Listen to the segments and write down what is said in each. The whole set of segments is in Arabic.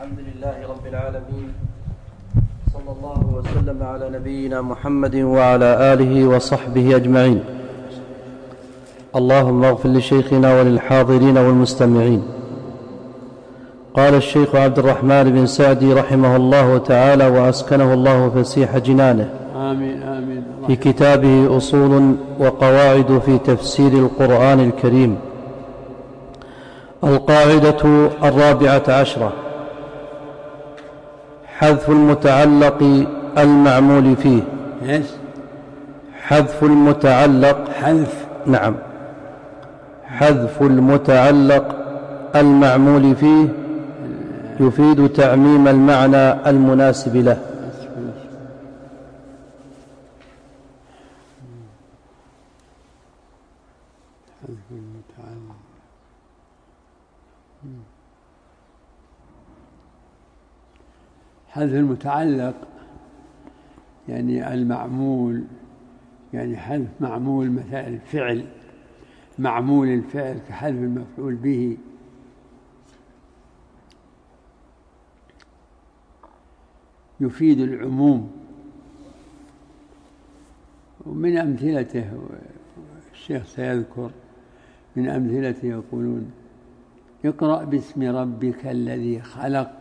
الحمد لله رب العالمين، صلى الله وسلم على نبينا محمد وعلى آله وصحبه أجمعين. اللهم اغفر لشيخنا وللحاضرين والمستمعين. قال الشيخ عبد الرحمن بن سعدي رحمه الله تعالى وأسكنه الله فسيح جنانه آمين آمين في كتابه أصول وقواعد في تفسير القرآن الكريم. القاعدة 14: حذف المتعلق المعمول فيه. حذف المتعلق نعم، حذف المتعلق المعمول فيه يفيد تعميم المعنى المناسب له. حذف المتعلق يعني المعمول، يعني حذف معمول، مثلا الفعل، معمول الفعل كحذف المفعول به. يفيد العموم. ومن أمثلته الشيخ سيذكر من أمثلته يقولون: اقرأ باسم ربك الذي خلق.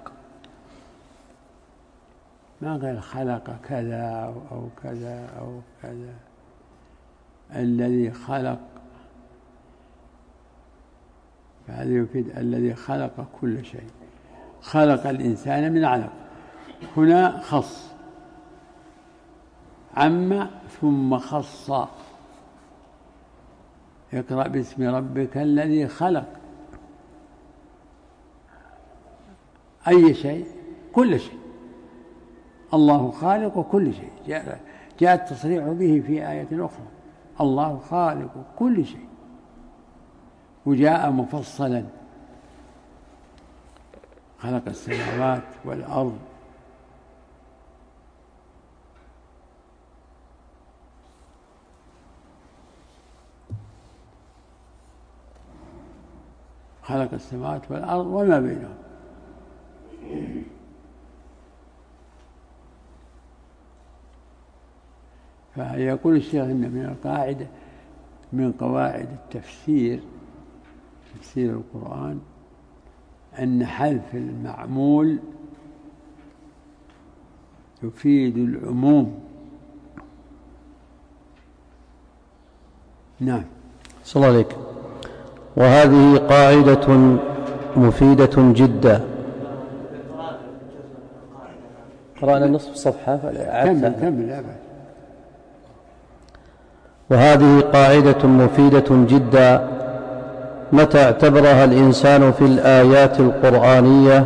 ما قال خلق كذا أو كذا أو كذا، الذي خلق، فهذا يفيد الذي خلق كل شيء. خلق الإنسان من علق، هنا خص، عم ثم خص. اقرأ باسم ربك الذي خلق أي شيء، كل شيء. الله خالق كل شيء، جاء التصريح به في آية أخرى: الله خالق كل شيء. وجاء مفصلا: خلق السماوات والأرض. خلق السماوات والأرض وما بينهم. فيقول الشيخ إن من القاعدة، من قواعد التفسير، تفسير القرآن، أن حذف المعمول يفيد العموم. نعم. صلى الله عليك. وهذه قاعدة مفيدة جدا. قرأنا نصف صفحة كمل. وهذه قاعدة مفيدة جدا متى اعتبرها الإنسان في الآيات القرآنية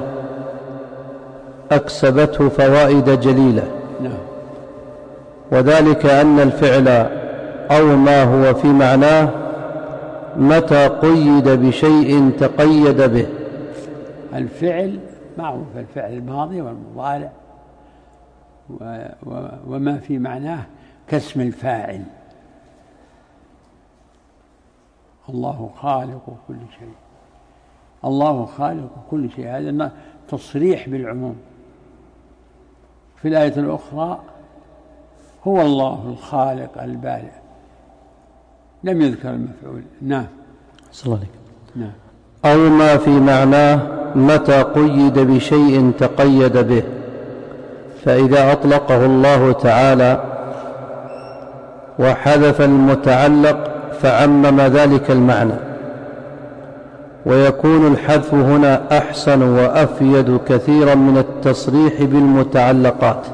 أكسبته فوائد جليلة. وذلك أن الفعل أو ما هو في معناه متى قيد بشيء تقيد به. الفعل معروف، الفعل الماضي والمضارع، وما في معناه كاسم الفاعل. الله خالق كل شيء، الله خالق كل شيء، هذا تصريح بالعموم. في الآية الأخرى: هو الله الخالق البارئ، لم يذكر المفعول. نعم. صلى الله عليه. نعم. أو ما في معناه متى قيد بشيء تقيد به، فإذا أطلقه الله تعالى وحذف المتعلق فعمم ذلك المعنى، ويكون الحذف هنا أحسن وأفيد كثيرا من التصريح بالمتعلقات،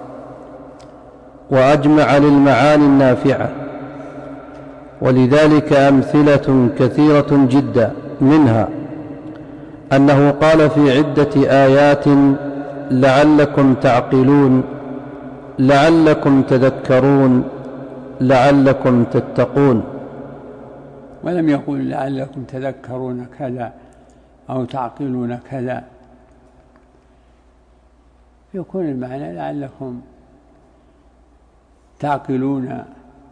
وأجمع للمعاني النافعة. ولذلك أمثلة كثيرة جدا، منها أنه قال في عدة آيات: لعلكم تعقلون، لعلكم تذكرون، لعلكم تتقون. ولم يقل لعلكم تذكرون كذا أو تعقلون كذا. يكون المعنى لعلكم تعقلون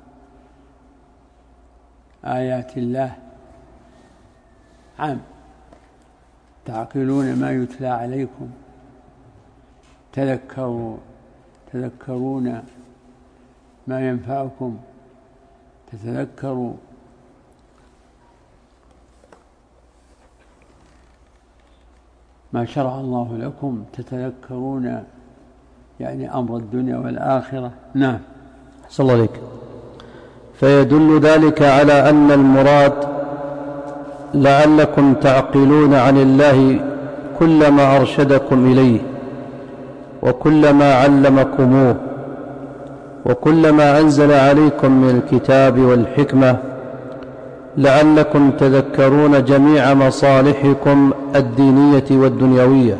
آيات الله، عام، تعقلون ما يتلى عليكم تذكرون ما ينفعكم، تتذكروا ما شرع الله لكم، تتذكرون يعني أمر الدنيا والآخرة. نعم. صلى الله عليك. فيدل ذلك على أن المراد لعلكم تعقلون عن الله كل ما أرشدكم إليه، وكل ما علمكموه، وكل ما أنزل عليكم من الكتاب والحكمة، لعلكم تذكرون جميع مصالحكم الدينية والدنيوية،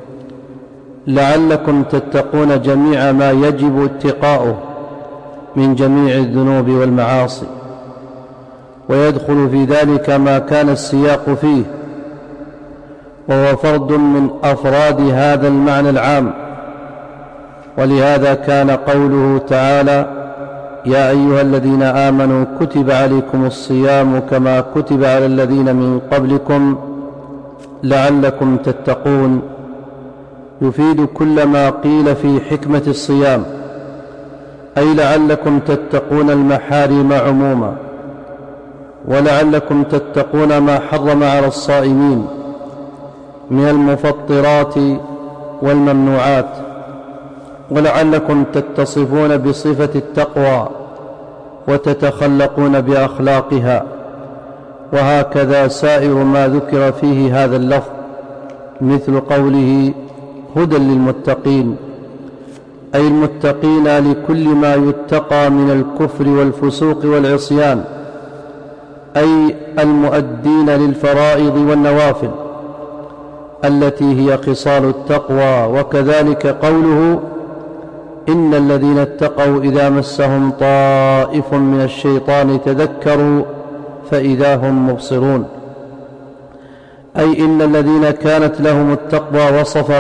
لعلكم تتقون جميع ما يجب اتقاؤه من جميع الذنوب والمعاصي. ويدخل في ذلك ما كان السياق فيه، وهو فرد من أفراد هذا المعنى العام. ولهذا كان قوله تعالى: يا أيها الذين آمنوا كتب عليكم الصيام كما كتب على الذين من قبلكم لعلكم تتقون، يفيد كل ما قيل في حكمة الصيام، أي لعلكم تتقون المحارم عموما، ولعلكم تتقون ما حرم على الصائمين من المفطرات والممنوعات، ولعلكم تتصفون بصفة التقوى وتتخلقون بأخلاقها. وهكذا سائر ما ذكر فيه هذا اللفظ، مثل قوله: هدى للمتقين، أي المتقين لكل ما يتقى من الكفر والفسوق والعصيان، أي المؤدين للفرائض والنوافل التي هي خصال التقوى. وكذلك قوله: إن الذين اتقوا إذا مسهم طائف من الشيطان تذكروا فإذا هم مبصرون، أي إن الذين كانت لهم التقوى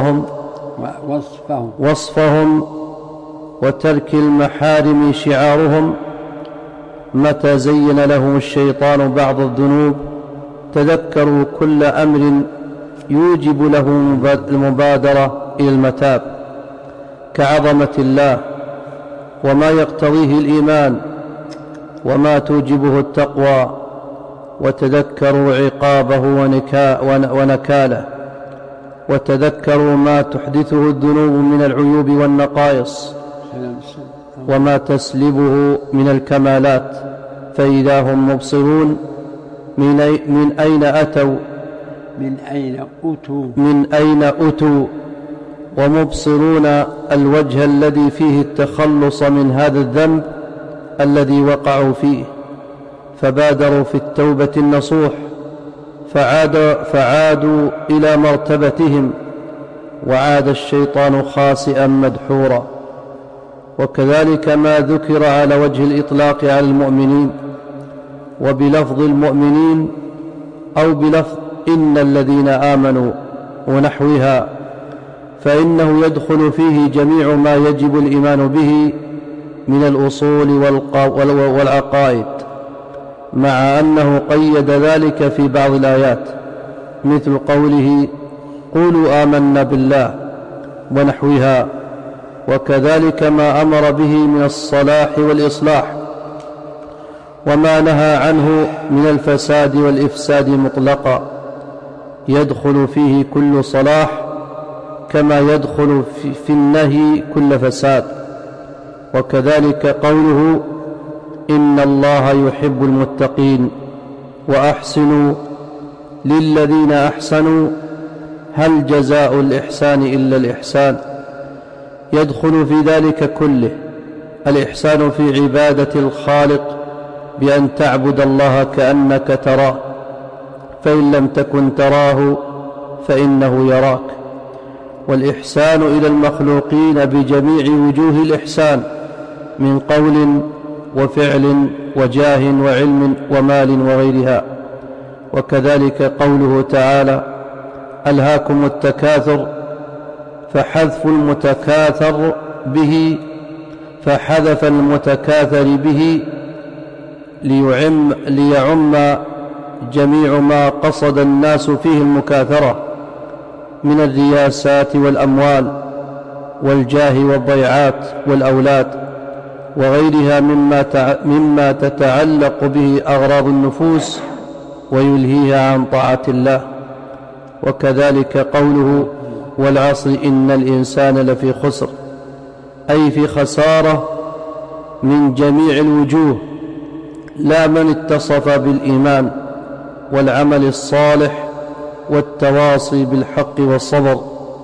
وصفهم وترك المحارم شعارهم، متى زين لهم الشيطان بعض الذنوب تذكروا كل أمر يوجب له المبادرة إلى المتاب، كعظمة الله وما يقتضيه الإيمان وما توجبه التقوى، وتذكروا عقابه ونكاله، وتذكروا ما تحدثه الذنوب من العيوب والنقائص وما تسلبه من الكمالات، فإذا هم مبصرون. من أين أتوا ومبصرون الوجه الذي فيه التخلص من هذا الذنب الذي وقعوا فيه، فبادروا في التوبة النصوح، فعادوا إلى مرتبتهم، وعاد الشيطان خاسئا مدحورا. وكذلك ما ذكر على وجه الإطلاق على المؤمنين وبلفظ المؤمنين أو بلفظ إن الذين آمنوا ونحوها، فإنه يدخل فيه جميع ما يجب الإيمان به من الأصول والعقائد، مع أنه قيد ذلك في بعض الآيات، مثل قوله: قولوا آمنا بالله ونحوها. وكذلك ما أمر به من الصلاح والإصلاح، وما نهى عنه من الفساد والإفساد مطلقا، يدخل فيه كل صلاح كما يدخل في النهي كل فساد. وكذلك قوله: إن الله يحب المتقين وأحسنوا للذين أحسنوا هل جزاء الإحسان إلا الإحسان، يدخل في ذلك كله الإحسان في عبادة الخالق بأن تعبد الله كأنك تراه، فإن لم تكن تراه فإنه يراك، والإحسان إلى المخلوقين بجميع وجوه الإحسان من قول وفعل وجاه وعلم ومال وغيرها. وكذلك قوله تعالى: ألهاكم التكاثر، فحذف المتكاثر به فحذف المتكاثر به ليعم جميع ما قصد الناس فيه المكاثرة من الرياسات والأموال والجاه والضيعات والأولاد وغيرها مما تتعلق به أغراض النفوس ويلهيها عن طاعة الله. وكذلك قوله والعصر إن الإنسان لفي خسر، أي في خسارة من جميع الوجوه، لا من اتصف بالإيمان والعمل الصالح والتواصي بالحق والصبر.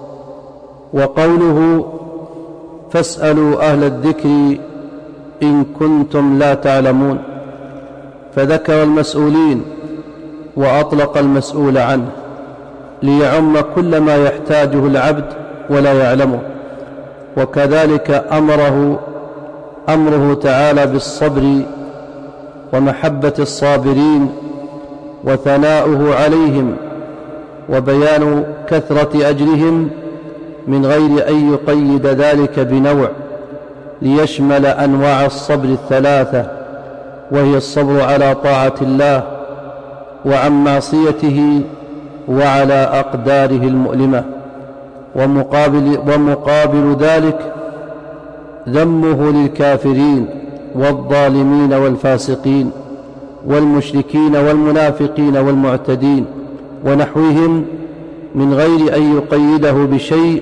وقوله فاسألوا أهل الذكر إن كنتم لا تعلمون، فذكر المسؤولين وأطلق المسؤول عنه ليعم كل ما يحتاجه العبد ولا يعلمه. وكذلك أمره تعالى بالصبر ومحبة الصابرين وثناؤه عليهم وبيان كثرة أجرهم من غير أن يقيد ذلك بنوع، ليشمل أنواع الصبر الثلاثة، وهي الصبر على طاعة الله وعن معصيته وعلى أقداره المؤلمة. ومقابل ذلك ذمه للكافرين والظالمين والفاسقين والمشركين والمنافقين والمعتدين ونحوهم من غير أن يقيده بشيء،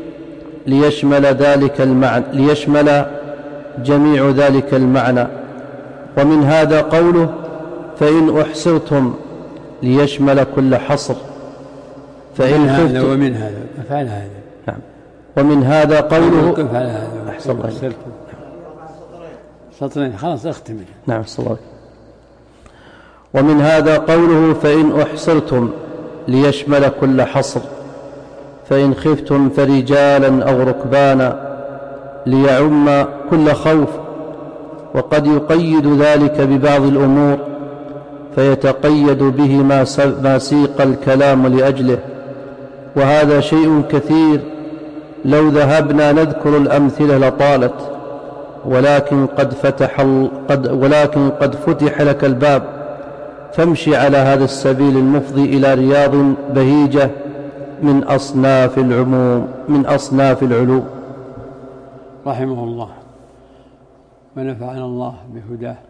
ليشمل جميع ذلك المعنى. ومن هذا قوله فإن أحصرتم، ليشمل كل حصر. فإن خفتم ومن هذا فعل هذا. نعم. ومن هذا قوله أحسن الله سطرين خلاص اختم. نعم صلى الله. ومن هذا قوله فإن أحصرتم، ليشمل كل حصر. فإن خفتم فرجالا أو ركبانا، ليعم كل خوف. وقد يقيد ذلك ببعض الأمور فيتقيد به ما سيق الكلام لأجله، وهذا شيء كثير، لو ذهبنا نذكر الأمثلة لطالت، ولكن قد فتح لك الباب، فامشي على هذا السبيل المفضي إلى رياض بهيجة من أصناف العلوم. رحمه الله ونفعنا الله بهداه.